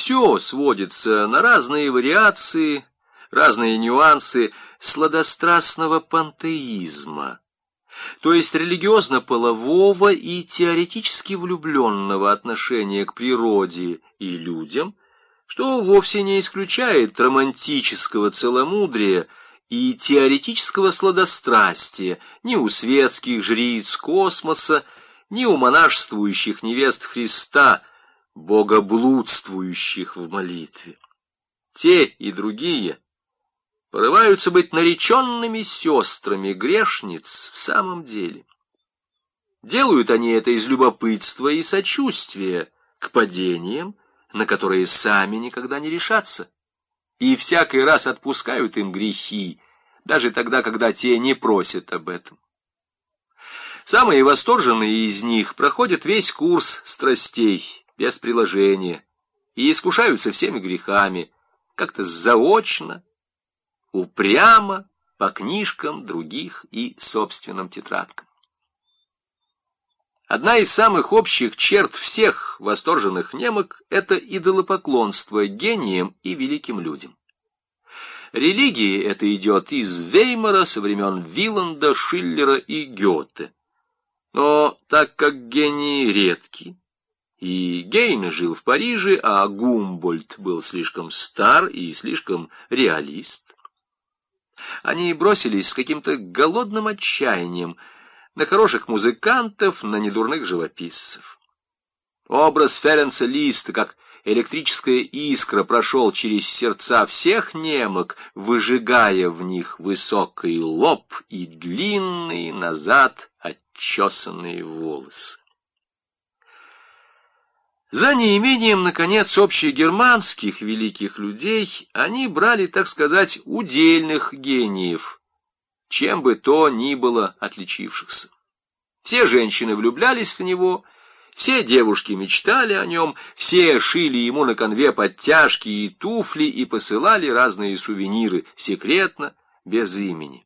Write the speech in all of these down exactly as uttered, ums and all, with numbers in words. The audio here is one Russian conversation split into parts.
все сводится на разные вариации, разные нюансы сладострастного пантеизма, то есть религиозно-полового и теоретически влюбленного отношения к природе и людям, что вовсе не исключает романтического целомудрия и теоретического сладострастия ни у светских жриц космоса, ни у монашествующих невест Христа, богоблудствующих в молитве. Те и другие порываются быть нареченными сестрами грешниц в самом деле. Делают они это из любопытства и сочувствия к падениям, на которые сами никогда не решатся, и всякий раз отпускают им грехи, даже тогда, когда те не просят об этом. Самые восторженные из них проходят весь курс страстей без приложения и искушаются всеми грехами, как-то заочно, упрямо, по книжкам других и собственным тетрадкам. Одна из самых общих черт всех восторженных немок — это идолопоклонство гениям и великим людям. Религия эта идет из Веймара со времен Виланда, Шиллера и Гёте. Но так как гении редки, и Гейне жил в Париже, а Гумбольдт был слишком стар и слишком реалист, они бросились с каким-то голодным отчаянием на хороших музыкантов, на недурных живописцев. Образ Ференца Листа, как электрическая искра, прошел через сердца всех немок, выжигая в них высокий лоб и длинные назад отчесанные волосы. За неимением, наконец, общегерманских великих людей они брали, так сказать, удельных гениев, чем бы то ни было отличившихся. Все женщины влюблялись в него, все девушки мечтали о нем, все шили ему на конве подтяжки и туфли и посылали разные сувениры, секретно, без имени.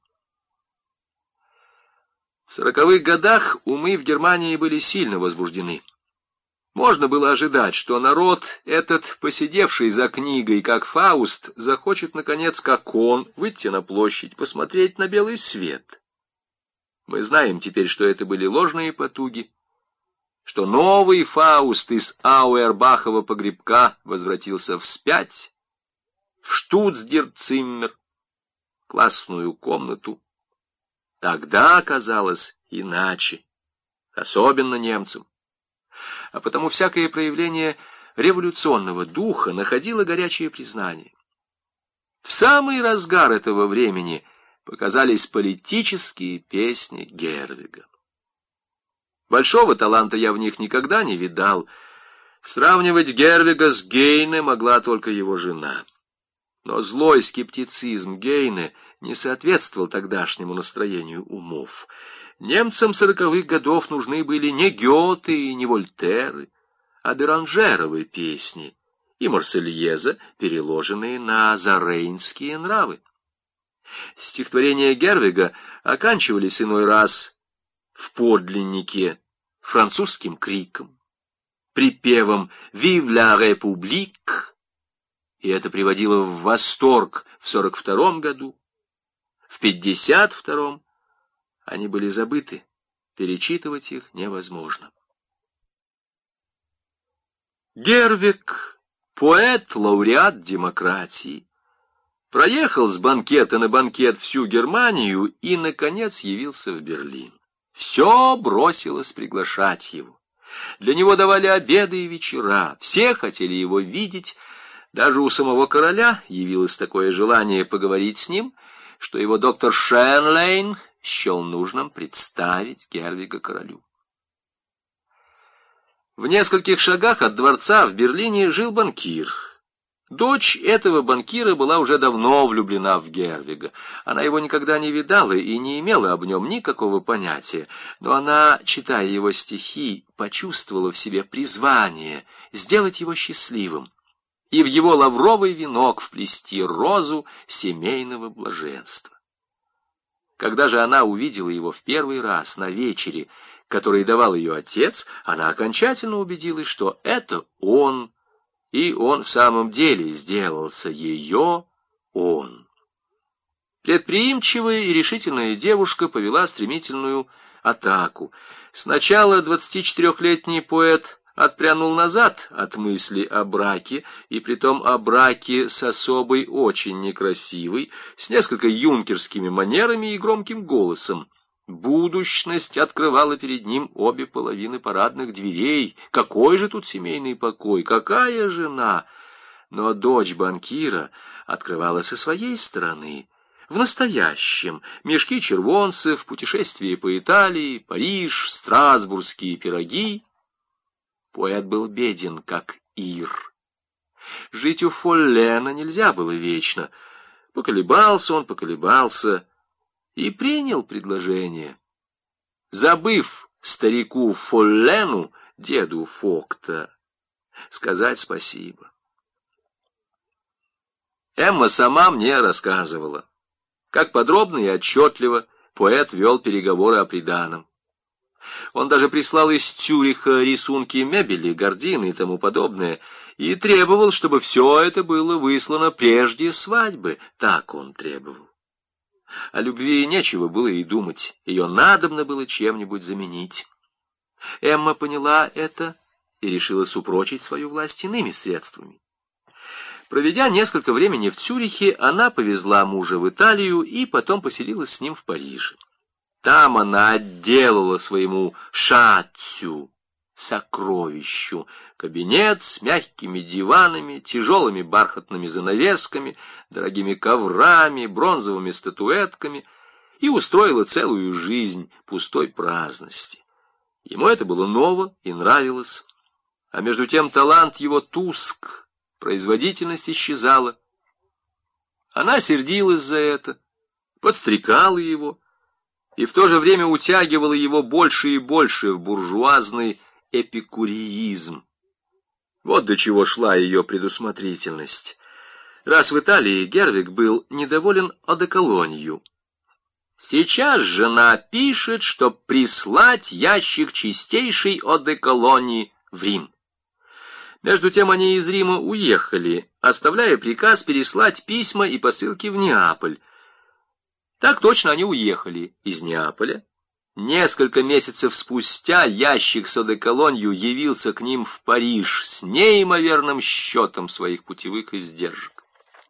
В сороковых годах умы в Германии были сильно возбуждены. Можно было ожидать, что народ этот, посидевший за книгой, как Фауст, захочет, наконец, как он, выйти на площадь, посмотреть на белый свет. Мы знаем теперь, что это были ложные потуги, что новый Фауст из Ауэрбахова погребка возвратился вспять, в штуцдерциммер, классную комнату. Тогда оказалось иначе, особенно немцам. А потому всякое проявление революционного духа находило горячее признание. В самый разгар этого времени показались политические песни Гервига. Большого таланта я в них никогда не видал. Сравнивать Гервига с Гейне могла только его жена. Но злой скептицизм Гейне не соответствовал тогдашнему настроению умов. Немцам сороковых годов нужны были не Гёте и не Вольтеры, а Беранжеровы песни и Марсельеза, переложенные на зарейнские нравы. Стихотворения Гервига оканчивались иной раз в подлиннике французским криком, припевом «Vive la République», и это приводило в восторг в сорок втором году, в пятьдесят втором они были забыты, перечитывать их невозможно. Гервиг, поэт, лауреат демократии, проехал с банкета на банкет всю Германию и, наконец, явился в Берлин. Все бросилось приглашать его. Для него давали обеды и вечера, все хотели его видеть. Даже у самого короля явилось такое желание поговорить с ним, что его доктор Шенлейн счел нужным представить Гервига королю. В нескольких шагах от дворца в Берлине жил банкир. Дочь этого банкира была уже давно влюблена в Гервига. Она его никогда не видала и не имела об нем никакого понятия, но она, читая его стихи, почувствовала в себе призвание сделать его счастливым и в его лавровый венок вплести розу семейного блаженства. Когда же она увидела его в первый раз на вечере, который давал ее отец, она окончательно убедилась, что это он, и он в самом деле сделался ее он. Предприимчивая и решительная девушка повела стремительную атаку. Сначала двадцатичетырехлетний поэт отпрянул назад от мысли о браке, и притом о браке с особой очень некрасивой, с несколько юнкерскими манерами и громким голосом. Будущность открывала перед ним обе половины парадных дверей. Какой же тут семейный покой? Какая жена? Но дочь банкира открывала со своей стороны. В настоящем мешки червонцев, путешествия по Италии, Париж, страсбургские пироги. Поэт был беден, как Ир. Жить у Фоллена нельзя было вечно. Поколебался он, поколебался и принял предложение. Забыв старику Фоллену, деду Фокта, сказать спасибо. Эмма сама мне рассказывала, как подробно и отчетливо поэт вел переговоры о приданом. Он даже прислал из Цюриха рисунки мебели, гардины и тому подобное, и требовал, чтобы все это было выслано прежде свадьбы. Так он требовал. О любви нечего было и думать, ее надобно было чем-нибудь заменить. Эмма поняла это и решила супрочить свою власть иными средствами. Проведя несколько времени в Цюрихе, она повезла мужа в Италию и потом поселилась с ним в Париже. Там она отделала своему шатцю, сокровищу, кабинет с мягкими диванами, тяжелыми бархатными занавесками, дорогими коврами, бронзовыми статуэтками и устроила целую жизнь пустой праздности. Ему это было ново и нравилось, а между тем талант его туск, производительность исчезала. Она сердилась за это, подстрекала его, и в то же время утягивала его больше и больше в буржуазный эпикуреизм. Вот до чего шла ее предусмотрительность. Раз в Италии Гервиг был недоволен одеколонью. Сейчас жена пишет, чтоб прислать ящик чистейшей одеколонии в Рим. Между тем они из Рима уехали, оставляя приказ переслать письма и посылки в Неаполь. Так точно они уехали из Неаполя. Несколько месяцев спустя ящик с одеколонью явился к ним в Париж с неимоверным счетом своих путевых издержек.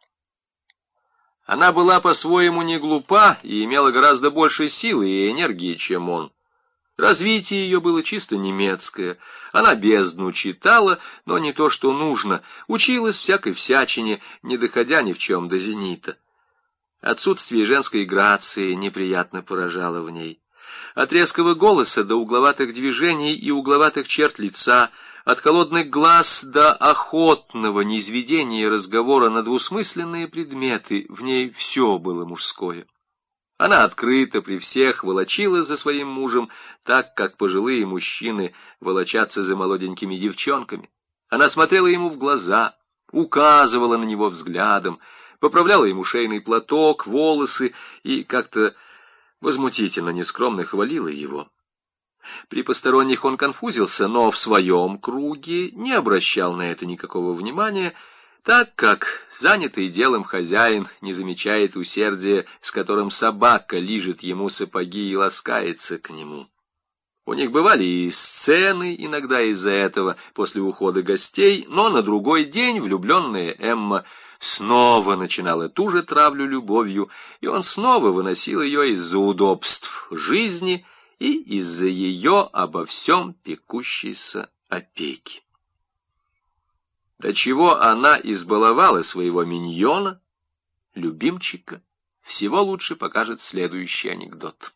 Она была по-своему не глупа и имела гораздо больше силы и энергии, чем он. Развитие ее было чисто немецкое. Она бездну читала, но не то, что нужно. Училась всякой всячине, не доходя ни в чем до зенита. Отсутствие женской грации неприятно поражало в ней. От резкого голоса до угловатых движений и угловатых черт лица, от холодных глаз до охотного низведения разговора на двусмысленные предметы, в ней все было мужское. Она открыто при всех волочилась за своим мужем, так как пожилые мужчины волочатся за молоденькими девчонками. Она смотрела ему в глаза, указывала на него взглядом, поправляла ему шейный платок, волосы и как-то возмутительно нескромно хвалила его. При посторонних он конфузился, но в своем круге не обращал на это никакого внимания, так как занятый делом хозяин не замечает усердия, с которым собака лижет ему сапоги и ласкается к нему. У них бывали и сцены иногда из-за этого после ухода гостей, но на другой день влюбленная Эмма снова начинала ту же травлю любовью, и он снова выносил ее из-за удобств жизни и из-за ее обо всем пекущейся опеки. До чего она избаловала своего миньона, любимчика, всего лучше покажет следующий анекдот.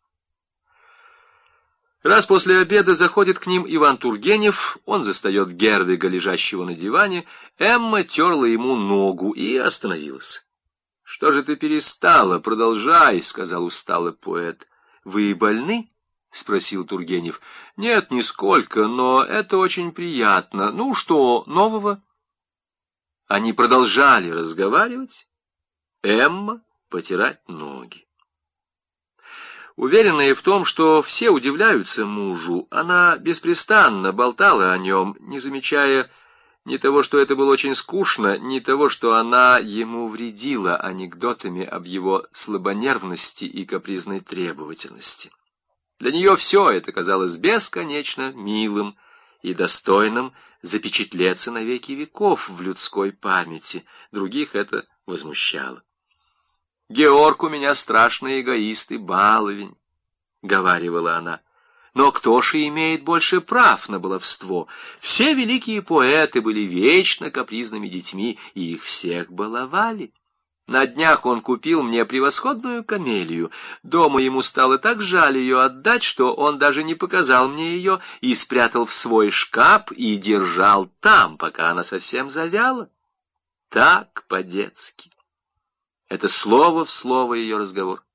Раз после обеда заходит к ним Иван Тургенев, он застает Гервига, лежащего на диване, Эмма терла ему ногу и остановилась. — Что же ты перестала? Продолжай, — сказал устало поэт. — Вы больны? — спросил Тургенев. — Нет, нисколько, но это очень приятно. Ну, что нового? Они продолжали разговаривать, Эмма потирать ноги. Уверенная в том, что все удивляются мужу, она беспрестанно болтала о нем, не замечая Ни того, что это было очень скучно, ни того, что она ему вредила анекдотами об его слабонервности и капризной требовательности. Для нее все это казалось бесконечно милым и достойным запечатлеться на веки веков в людской памяти. Других это возмущало. «Георг у меня страшный эгоист и баловень», — говаривала она. «Но кто же имеет больше прав на баловство? Все великие поэты были вечно капризными детьми, и их всех баловали. На днях он купил мне превосходную камелию. Дома ему стало так жаль ее отдать, что он даже не показал мне ее и спрятал в свой шкаф и держал там, пока она совсем завяла. Так по-детски». Это слово в слово ее разговор.